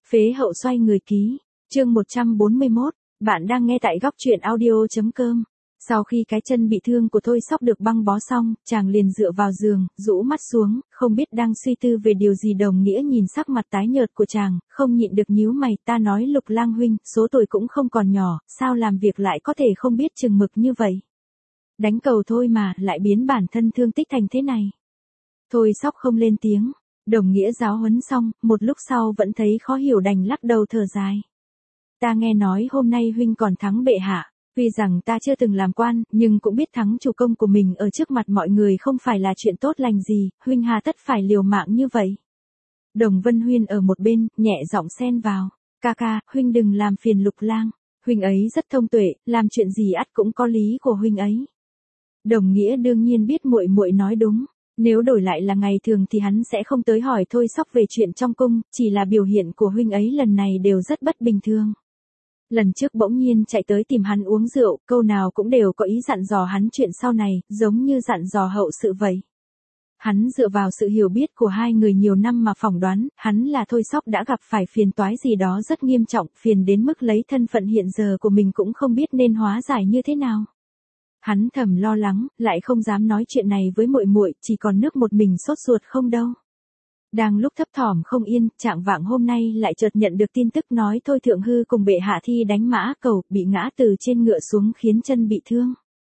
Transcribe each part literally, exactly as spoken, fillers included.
Phế hậu xoay người ký, chương một trăm bốn mươi mốt, bạn đang nghe tại góc truyện audio.com. Sau khi cái chân bị thương của Thôi Sóc được băng bó xong, chàng liền dựa vào giường, rũ mắt xuống, không biết đang suy tư về điều gì. Đồng Nghĩa nhìn sắc mặt tái nhợt của chàng, không nhịn được nhíu mày. Ta nói Lục Lang huynh, số tuổi cũng không còn nhỏ, sao làm việc lại có thể không biết chừng mực như vậy? Đánh cầu thôi mà, lại biến bản thân thương tích thành thế này. Thôi Sóc không lên tiếng. Đồng Nghĩa giáo huấn xong, một lúc sau vẫn thấy khó hiểu đành lắc đầu thở dài. Ta nghe nói hôm nay huynh còn thắng bệ hạ, tuy rằng ta chưa từng làm quan, nhưng cũng biết thắng chủ công của mình ở trước mặt mọi người không phải là chuyện tốt lành gì, huynh hà tất phải liều mạng như vậy. Đồng Vân Huyên ở một bên, nhẹ giọng xen vào, ca ca, huynh đừng làm phiền Lục Lang, huynh ấy rất thông tuệ, làm chuyện gì ắt cũng có lý của huynh ấy. Đồng Nghĩa đương nhiên biết muội muội nói đúng. Nếu đổi lại là ngày thường thì hắn sẽ không tới hỏi Thôi Sóc về chuyện trong cung, chỉ là biểu hiện của huynh ấy lần này đều rất bất bình thường. Lần trước bỗng nhiên chạy tới tìm hắn uống rượu, câu nào cũng đều có ý dặn dò hắn chuyện sau này, giống như dặn dò hậu sự vậy. Hắn dựa vào sự hiểu biết của hai người nhiều năm mà phỏng đoán, hắn là Thôi Sóc đã gặp phải phiền toái gì đó rất nghiêm trọng, phiền đến mức lấy thân phận hiện giờ của mình cũng không biết nên hóa giải như thế nào. Hắn thầm lo lắng, lại không dám nói chuyện này với muội muội, chỉ còn nước một mình sốt ruột không đâu. Đang lúc thấp thỏm không yên, trạng vạng hôm nay lại chợt nhận được tin tức nói Thôi Thượng Hư cùng bệ hạ thi đánh Mã Cầu, bị ngã từ trên ngựa xuống khiến chân bị thương.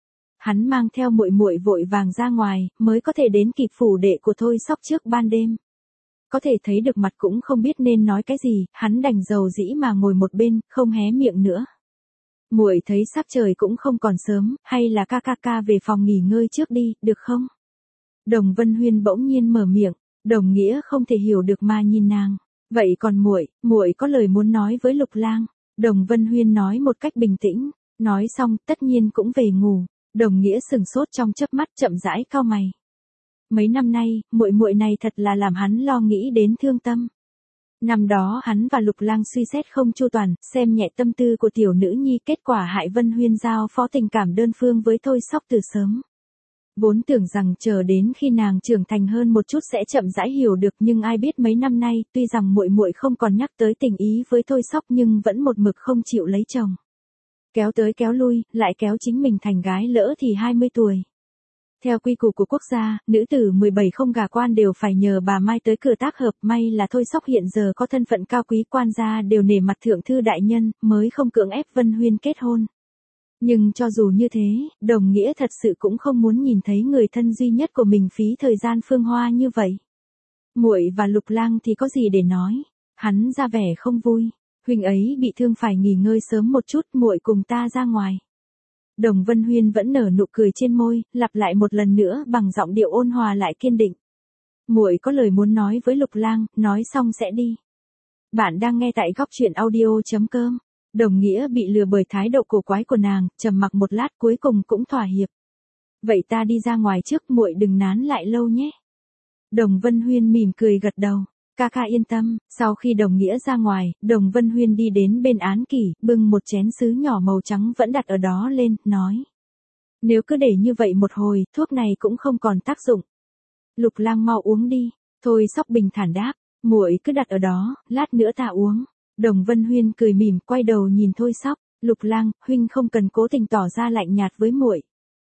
Hắn mang theo muội muội vội vàng ra ngoài, mới có thể đến kịp phủ đệ của Thôi Sóc trước ban đêm. Có thể thấy được mặt cũng không biết nên nói cái gì, hắn đành dầu dĩ mà ngồi một bên, không hé miệng nữa. Muội thấy sắc trời cũng không còn sớm, hay là ca ca ca về phòng nghỉ ngơi trước đi, được không? Đồng Vân Huyên bỗng nhiên mở miệng, Đồng Nghĩa không thể hiểu được mà nhìn nàng. Vậy còn muội, muội có lời muốn nói với Lục Lang? Đồng Vân Huyên nói một cách bình tĩnh, nói xong tất nhiên cũng về ngủ. Đồng Nghĩa sừng sốt trong chớp mắt, chậm rãi cau mày. Mấy năm nay, muội muội này thật là làm hắn lo nghĩ đến thương tâm. Năm đó hắn và Lục Lang suy xét không chu toàn, xem nhẹ tâm tư của tiểu nữ nhi, kết quả hại Vân Huyên giao phó tình cảm đơn phương với Thôi Sóc từ sớm. Vốn tưởng rằng chờ đến khi nàng trưởng thành hơn một chút sẽ chậm rãi hiểu được, nhưng ai biết mấy năm nay, tuy rằng muội muội không còn nhắc tới tình ý với Thôi Sóc nhưng vẫn một mực không chịu lấy chồng. Kéo tới kéo lui, lại kéo chính mình thành gái lỡ thì hai mươi tuổi. Theo quy củ của quốc gia, nữ tử mười bảy không gả quan đều phải nhờ bà Mai tới cửa tác hợp, may là Thôi Sóc hiện giờ có thân phận cao quý, quan gia đều nể mặt thượng thư đại nhân, mới không cưỡng ép Vân Huyên kết hôn. Nhưng cho dù như thế, Đồng Nghĩa thật sự cũng không muốn nhìn thấy người thân duy nhất của mình phí thời gian phương hoa như vậy. Muội và Lục Lang thì có gì để nói, hắn ra vẻ không vui, huynh ấy bị thương phải nghỉ ngơi sớm một chút, muội cùng ta ra ngoài. Đồng Vân Huyên vẫn nở nụ cười trên môi, lặp lại một lần nữa bằng giọng điệu ôn hòa lại kiên định. Muội có lời muốn nói với Lục Lang, nói xong sẽ đi. Bạn đang nghe tại góc truyện audio.com. Đồng Nghĩa bị lừa bởi thái độ cổ quái của nàng, trầm mặc một lát cuối cùng cũng thỏa hiệp. Vậy ta đi ra ngoài trước, muội đừng nán lại lâu nhé. Đồng Vân Huyên mỉm cười gật đầu. Ca ca yên tâm. Sau khi Đồng Nghĩa ra ngoài, Đồng Vân Huyên đi đến bên án kỷ, bưng một chén sứ nhỏ màu trắng vẫn đặt ở đó lên, nói. Nếu cứ để như vậy một hồi, thuốc này cũng không còn tác dụng. Lục Lang mau uống đi. Thôi Sóc bình thản đáp, muội cứ đặt ở đó, lát nữa ta uống. Đồng Vân Huyên cười mỉm, quay đầu nhìn Thôi Sóc, Lục Lang, huynh không cần cố tình tỏ ra lạnh nhạt với muội.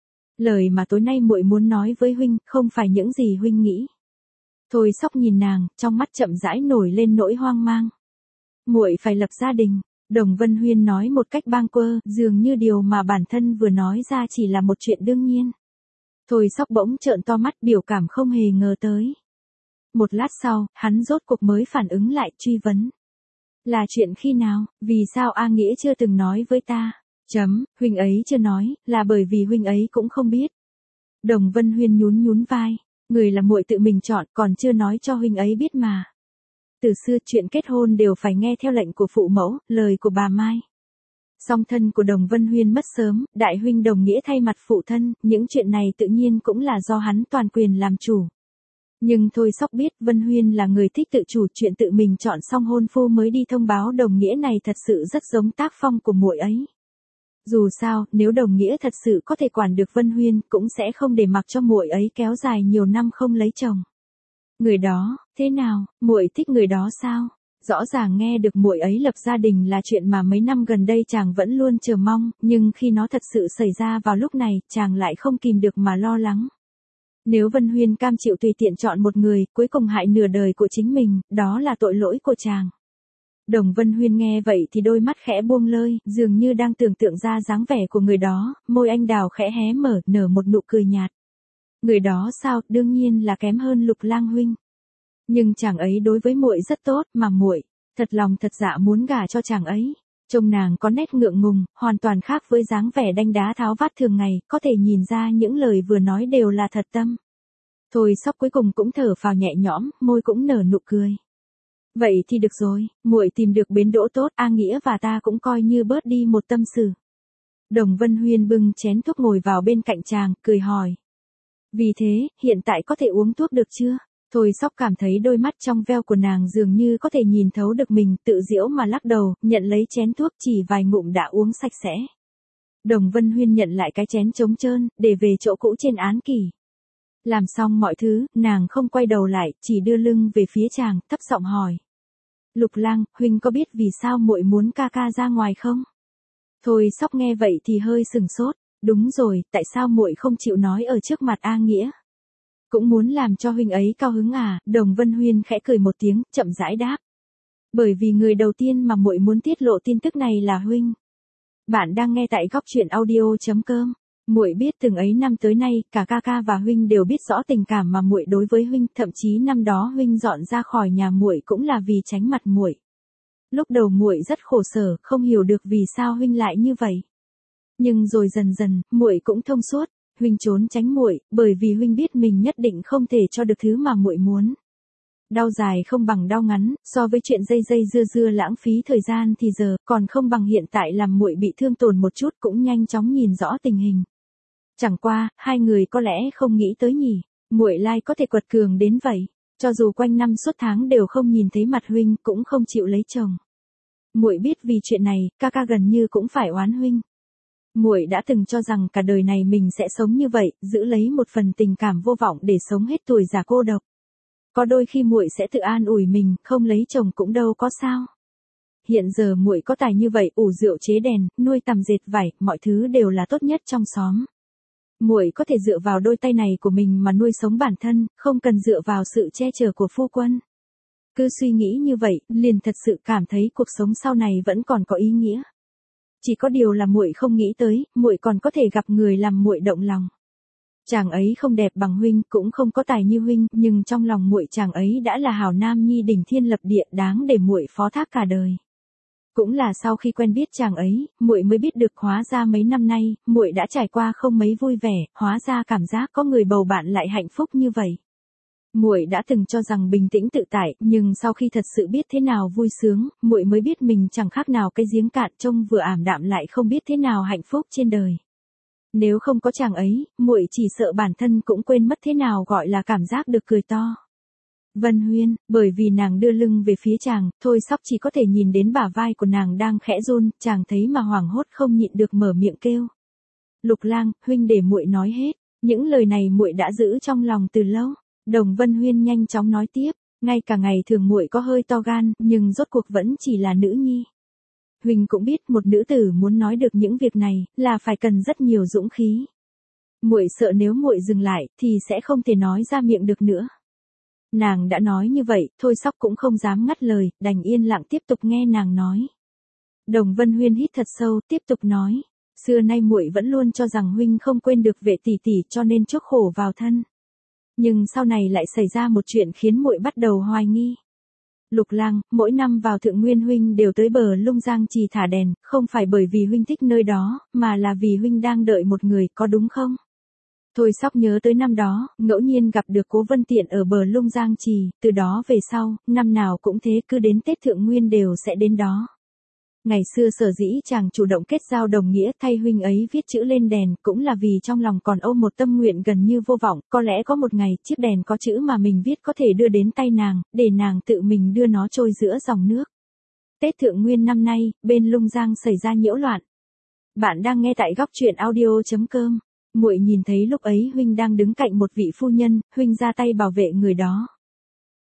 Lời mà tối nay muội muốn nói với huynh, không phải những gì huynh nghĩ. Thôi Sóc nhìn nàng, trong mắt chậm rãi nổi lên nỗi hoang mang. Muội phải lập gia đình, Đồng Vân Huyên nói một cách bâng quơ, dường như điều mà bản thân vừa nói ra chỉ là một chuyện đương nhiên. Thôi Sóc bỗng trợn to mắt, biểu cảm không hề ngờ tới. Một lát sau, hắn rốt cuộc mới phản ứng lại, truy vấn. Là chuyện khi nào, vì sao A Nghĩa chưa từng nói với ta? Chấm, huynh ấy chưa nói, là bởi vì huynh ấy cũng không biết. Đồng Vân Huyên nhún nhún vai. Người là muội tự mình chọn, còn chưa nói cho huynh ấy biết mà. Từ xưa chuyện kết hôn đều phải nghe theo lệnh của phụ mẫu, lời của bà Mai. Song thân của Đồng Vân Huyên mất sớm, đại huynh Đồng Nghĩa thay mặt phụ thân, những chuyện này tự nhiên cũng là do hắn toàn quyền làm chủ. Nhưng Thôi Sóc biết Vân Huyên là người thích tự chủ, chuyện tự mình chọn xong hôn phu mới đi thông báo Đồng Nghĩa này thật sự rất giống tác phong của muội ấy. Dù sao, nếu Đồng Nghĩa thật sự có thể quản được Vân Huyên, cũng sẽ không để mặc cho muội ấy kéo dài nhiều năm không lấy chồng. Người đó, thế nào, muội thích người đó sao? Rõ ràng nghe được muội ấy lập gia đình là chuyện mà mấy năm gần đây chàng vẫn luôn chờ mong, nhưng khi nó thật sự xảy ra vào lúc này, chàng lại không kìm được mà lo lắng. Nếu Vân Huyên cam chịu tùy tiện chọn một người, cuối cùng hại nửa đời của chính mình, đó là tội lỗi của chàng. Đồng Vân Huyên nghe vậy thì đôi mắt khẽ buông lơi, dường như đang tưởng tượng ra dáng vẻ của người đó, môi anh đào khẽ hé mở, nở một nụ cười nhạt. Người đó sao, đương nhiên là kém hơn Lục Lang huynh. Nhưng chàng ấy đối với muội rất tốt, mà muội thật lòng thật dạ muốn gả cho chàng ấy. Trông nàng có nét ngượng ngùng, hoàn toàn khác với dáng vẻ đanh đá tháo vát thường ngày, có thể nhìn ra những lời vừa nói đều là thật tâm. Thôi Sóc cuối cùng cũng thở phào nhẹ nhõm, môi cũng nở nụ cười. Vậy thì được rồi, muội tìm được bến đỗ tốt, A Nghĩa và ta cũng coi như bớt đi một tâm sự. Đồng Vân Huyên bưng chén thuốc ngồi vào bên cạnh chàng, cười hỏi. Vì thế, hiện tại có thể uống thuốc được chưa? Thôi Sóc cảm thấy đôi mắt trong veo của nàng dường như có thể nhìn thấu được mình, tự giễu mà lắc đầu, nhận lấy chén thuốc chỉ vài ngụm đã uống sạch sẽ. Đồng Vân Huyên nhận lại cái chén trống trơn, để về chỗ cũ trên án kỷ. Làm xong mọi thứ, nàng không quay đầu lại, chỉ đưa lưng về phía chàng, thấp giọng hỏi. Lục Lang, huynh có biết vì sao muội muốn ca ca ra ngoài không? Thôi Sóc nghe vậy thì hơi sừng sốt. Đúng rồi, tại sao muội không chịu nói ở trước mặt A Nghĩa? Cũng muốn làm cho huynh ấy cao hứng à? Đồng Vân Huyên khẽ cười một tiếng, chậm rãi đáp. Bởi vì người đầu tiên mà muội muốn tiết lộ tin tức này là huynh. Bạn đang nghe tại góc truyện audio chấm com. Muội biết từng ấy năm tới nay, cả ca ca và huynh đều biết rõ tình cảm mà muội đối với huynh, thậm chí năm đó huynh dọn ra khỏi nhà muội cũng là vì tránh mặt muội. Lúc đầu muội rất khổ sở, không hiểu được vì sao huynh lại như vậy. Nhưng rồi dần dần, muội cũng thông suốt, huynh trốn tránh muội, bởi vì huynh biết mình nhất định không thể cho được thứ mà muội muốn. Đau dài không bằng đau ngắn, so với chuyện dây dây dưa dưa lãng phí thời gian thì giờ, còn không bằng hiện tại làm muội bị thương tổn một chút cũng nhanh chóng nhìn rõ tình hình. Chẳng qua, hai người có lẽ không nghĩ tới nhỉ, muội lai có thể quật cường đến vậy, cho dù quanh năm suốt tháng đều không nhìn thấy mặt huynh cũng không chịu lấy chồng. Muội biết vì chuyện này, ca ca gần như cũng phải oán huynh. Muội đã từng cho rằng cả đời này mình sẽ sống như vậy, giữ lấy một phần tình cảm vô vọng để sống hết tuổi già cô độc. Có đôi khi muội sẽ tự an ủi mình, không lấy chồng cũng đâu có sao. Hiện giờ muội có tài như vậy, ủ rượu chế đèn, nuôi tằm dệt vải, mọi thứ đều là tốt nhất trong xóm. Muội có thể dựa vào đôi tay này của mình mà nuôi sống bản thân, không cần dựa vào sự che chở của phu quân. Cứ suy nghĩ như vậy, liền thật sự cảm thấy cuộc sống sau này vẫn còn có ý nghĩa. Chỉ có điều là muội không nghĩ tới, muội còn có thể gặp người làm muội động lòng. Chàng ấy không đẹp bằng huynh, cũng không có tài như huynh, nhưng trong lòng muội chàng ấy đã là hảo nam nhi đỉnh thiên lập địa, đáng để muội phó thác cả đời. Cũng là sau khi quen biết chàng ấy, muội mới biết được hóa ra mấy năm nay, muội đã trải qua không mấy vui vẻ, hóa ra cảm giác có người bầu bạn lại hạnh phúc như vậy. Muội đã từng cho rằng bình tĩnh tự tại, nhưng sau khi thật sự biết thế nào vui sướng, muội mới biết mình chẳng khác nào cái giếng cạn, trông vừa ảm đạm lại không biết thế nào hạnh phúc trên đời. Nếu không có chàng ấy, muội chỉ sợ bản thân cũng quên mất thế nào gọi là cảm giác được cười to. Vân Huyên, bởi vì nàng đưa lưng về phía chàng, Thôi Sóc chỉ có thể nhìn đến bả vai của nàng đang khẽ run, chàng thấy mà hoảng hốt không nhịn được mở miệng kêu. Lục Lang, huynh để muội nói hết, những lời này muội đã giữ trong lòng từ lâu. Đồng Vân Huyên nhanh chóng nói tiếp, ngay cả ngày thường muội có hơi to gan, nhưng rốt cuộc vẫn chỉ là nữ nhi. Huynh cũng biết một nữ tử muốn nói được những việc này, là phải cần rất nhiều dũng khí. Muội sợ nếu muội dừng lại, thì sẽ không thể nói ra miệng được nữa. Nàng đã nói như vậy, Thôi Sóc cũng không dám ngắt lời, đành yên lặng tiếp tục nghe nàng nói. Đồng Vân Huyên hít thật sâu, tiếp tục nói, xưa nay muội vẫn luôn cho rằng huynh không quên được Vệ tỷ tỷ cho nên chuốc khổ vào thân. Nhưng sau này lại xảy ra một chuyện khiến muội bắt đầu hoài nghi. Lục Lang, mỗi năm vào Thượng Nguyên huynh đều tới bờ Lung Giang Trì thả đèn, không phải bởi vì huynh thích nơi đó, mà là vì huynh đang đợi một người, có đúng không? Thôi Sóc nhớ tới năm đó, ngẫu nhiên gặp được Cố Vân Tiện ở bờ Lung Giang Trì, từ đó về sau, năm nào cũng thế, cứ đến Tết Thượng Nguyên đều sẽ đến đó. Ngày xưa sở dĩ chàng chủ động kết giao đồng nghĩa thay huynh ấy viết chữ lên đèn, cũng là vì trong lòng còn ôm một tâm nguyện gần như vô vọng, có lẽ có một ngày, chiếc đèn có chữ mà mình viết có thể đưa đến tay nàng, để nàng tự mình đưa nó trôi giữa dòng nước. Tết Thượng Nguyên năm nay, bên Lung Giang xảy ra nhiễu loạn. Bạn đang nghe tại góc truyện audio chấm com. Muội nhìn thấy lúc ấy huynh đang đứng cạnh một vị phu nhân, huynh ra tay bảo vệ người đó.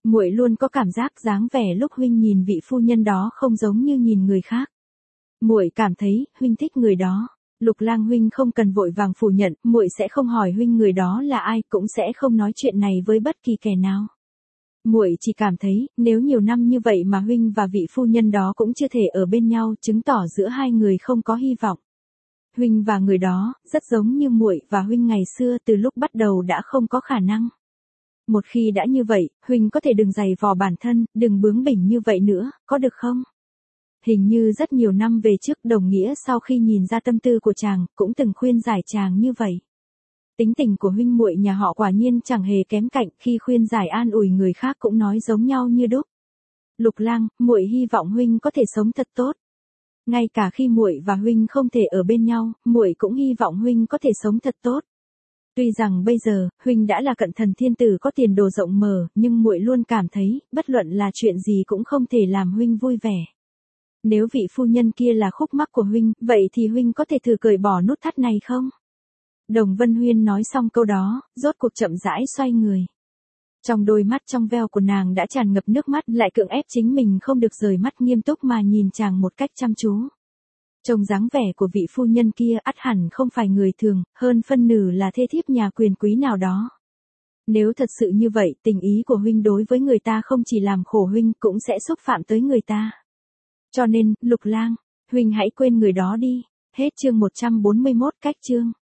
Muội luôn có cảm giác dáng vẻ lúc huynh nhìn vị phu nhân đó không giống như nhìn người khác. Muội cảm thấy huynh thích người đó. Lục Lang huynh không cần vội vàng phủ nhận, muội sẽ không hỏi huynh người đó là ai, cũng sẽ không nói chuyện này với bất kỳ kẻ nào. Muội chỉ cảm thấy, nếu nhiều năm như vậy mà huynh và vị phu nhân đó cũng chưa thể ở bên nhau, chứng tỏ giữa hai người không có hy vọng. Huynh và người đó, rất giống như muội và huynh ngày xưa, từ lúc bắt đầu đã không có khả năng. Một khi đã như vậy, huynh có thể đừng giày vò bản thân, đừng bướng bỉnh như vậy nữa, có được không? Hình như rất nhiều năm về trước Đồng Nghĩa sau khi nhìn ra tâm tư của chàng, cũng từng khuyên giải chàng như vậy. Tính tình của huynh muội nhà họ quả nhiên chẳng hề kém cạnh, khi khuyên giải an ủi người khác cũng nói giống nhau như đúc. Lục Lang, muội hy vọng huynh có thể sống thật tốt. Ngay cả khi muội và huynh không thể ở bên nhau, muội cũng hy vọng huynh có thể sống thật tốt. Tuy rằng bây giờ, huynh đã là cận thần thiên tử có tiền đồ rộng mở, nhưng muội luôn cảm thấy, bất luận là chuyện gì cũng không thể làm huynh vui vẻ. Nếu vị phu nhân kia là khúc mắc của huynh, vậy thì huynh có thể thử cởi bỏ nút thắt này không? Đồng Vân Huyên nói xong câu đó, rốt cuộc chậm rãi xoay người. Trong đôi mắt trong veo của nàng đã tràn ngập nước mắt, lại cưỡng ép chính mình không được rời mắt nghiêm túc mà nhìn chàng một cách chăm chú. Trông dáng vẻ của vị phu nhân kia ắt hẳn không phải người thường, hơn phân nửa là thê thiếp nhà quyền quý nào đó. Nếu thật sự như vậy, tình ý của huynh đối với người ta không chỉ làm khổ huynh, cũng sẽ xúc phạm tới người ta. Cho nên, Lục Lang, huynh hãy quên người đó đi. Hết chương một trăm bốn mươi mốt, cách chương.